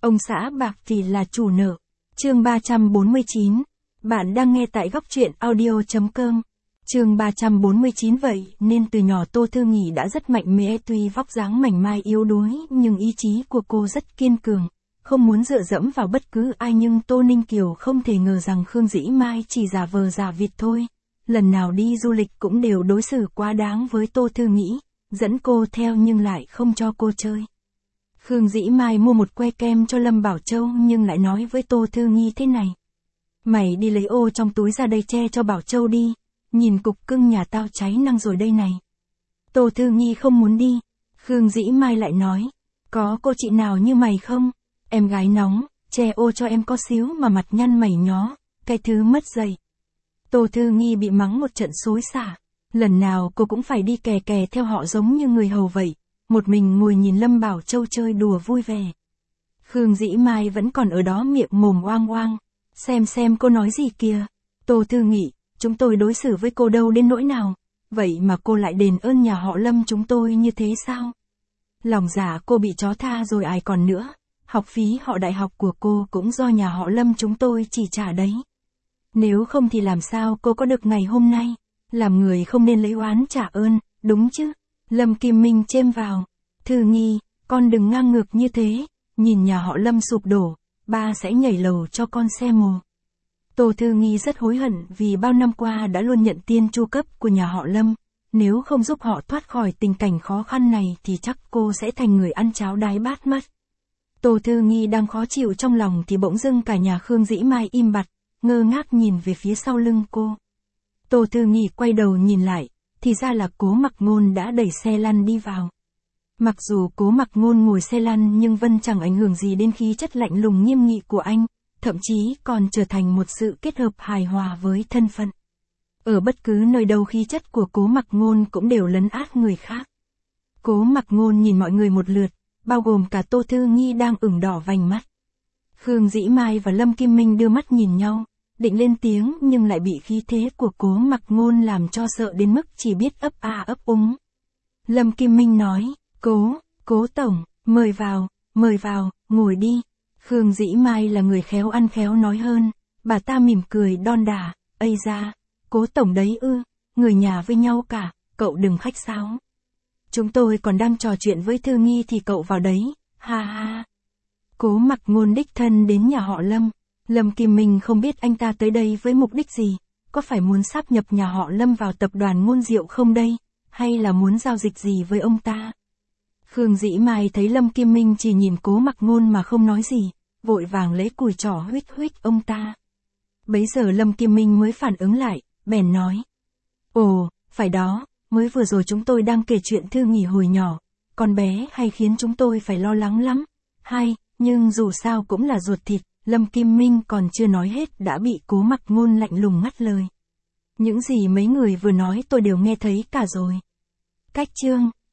Ông xã bạc thì là chủ nợ. Chương 349. Bạn đang nghe tại góc truyện audio.com. Chương 349. Vậy nên từ nhỏ Tô Thư Nghị đã rất mạnh mẽ, tuy vóc dáng mảnh mai yếu đuối nhưng ý chí của cô rất kiên cường, không muốn dựa dẫm vào bất cứ ai. Nhưng Tô Ninh Kiều không thể ngờ rằng Khương Dĩ Mai chỉ giả vờ giả vịt thôi. Lần nào đi du lịch cũng đều đối xử quá đáng với Tô Thư Nghị, dẫn cô theo nhưng lại không cho cô chơi. Khương Dĩ Mai mua một que kem cho Lâm Bảo Châu nhưng lại nói với Tô Thư Nghị thế này: mày đi lấy ô trong túi ra đây che cho Bảo Châu đi, nhìn cục cưng nhà tao cháy năng rồi đây này. Tô Thư Nghị không muốn đi. Khương Dĩ Mai lại nói: có cô chị nào như mày không? Em gái nóng, che ô cho em có xíu mà mặt nhăn mày nhó, cái thứ mất dạy. Tô Thư Nghị bị mắng một trận xối xả. Lần nào cô cũng phải đi kè kè theo họ giống như người hầu vậy, một mình ngồi nhìn Lâm Bảo Châu chơi đùa vui vẻ. Khương Dĩ Mai vẫn còn ở đó miệng mồm oang oang. Xem cô nói gì kìa. Tô Thư Nghị, chúng tôi đối xử với cô đâu đến nỗi nào, vậy mà cô lại đền ơn nhà họ Lâm chúng tôi như thế sao? Lòng dạ cô bị chó tha rồi ai còn nữa. Học phí họ đại học của cô cũng do nhà họ Lâm chúng tôi chỉ trả đấy. Nếu không thì làm sao cô có được ngày hôm nay? Làm người không nên lấy oán trả ơn, đúng chứ? Lâm Kim Minh chêm vào. Thư Nghị, con đừng ngang ngược như thế, nhìn nhà họ Lâm sụp đổ, ba sẽ nhảy lầu cho con xem mồ. Tô Thư Nghị rất hối hận vì bao năm qua đã luôn nhận tiền chu cấp của nhà họ Lâm, nếu không giúp họ thoát khỏi tình cảnh khó khăn này thì chắc cô sẽ thành người ăn cháo đái bát mất. Tô Thư Nghị đang khó chịu trong lòng thì bỗng dưng cả nhà Khương Dĩ Mai im bặt, ngơ ngác nhìn về phía sau lưng cô. Tô Thư Nghị quay đầu nhìn lại, thì ra là Cố Mặc Ngôn đã đẩy xe lăn đi vào. Mặc dù Cố Mặc Ngôn ngồi xe lăn nhưng vẫn chẳng ảnh hưởng gì đến khí chất lạnh lùng nghiêm nghị của anh, thậm chí còn trở thành một sự kết hợp hài hòa với thân phận. Ở bất cứ nơi đâu khí chất của Cố Mặc Ngôn cũng đều lấn át người khác. Cố Mặc Ngôn nhìn mọi người một lượt, bao gồm cả Tô Thư Nghị đang ửng đỏ vành mắt. Khương Dĩ Mai và Lâm Kim Minh đưa mắt nhìn nhau, định lên tiếng nhưng lại bị khí thế của Cố Mặc Ngôn làm cho sợ đến mức chỉ biết ấp a ấp úng. Lâm Kim Minh nói: Cố tổng, mời vào, ngồi đi. Khương Dĩ Mai là người khéo ăn khéo nói hơn, bà ta mỉm cười đon đả: ây da, Cố tổng đấy ư, người nhà với nhau cả, cậu đừng khách sáo. Chúng tôi còn đang trò chuyện với Thư Nghị thì cậu vào đấy, ha ha. Cố Mặc Ngôn đích thân đến nhà họ Lâm. Lâm Kim Minh không biết anh ta tới đây với mục đích gì, có phải muốn sáp nhập nhà họ Lâm vào tập đoàn Ngôn Diệu không đây, hay là muốn giao dịch gì với ông ta? Khương Dĩ Mai thấy Lâm Kim Minh chỉ nhìn Cố Mặc Ngôn mà không nói gì, vội vàng lấy cùi trỏ huých ông ta. Bấy giờ Lâm Kim Minh mới phản ứng lại, bèn nói: ồ, phải đó, mới vừa rồi chúng tôi đang kể chuyện Thư Nghị hồi nhỏ, con bé hay khiến chúng tôi phải lo lắng lắm. Nhưng dù sao cũng là ruột thịt. Lâm Kim Minh còn chưa nói hết đã bị Cố Mặc Ngôn lạnh lùng ngắt lời. Những gì mấy người vừa nói tôi đều nghe thấy cả rồi. Cách chương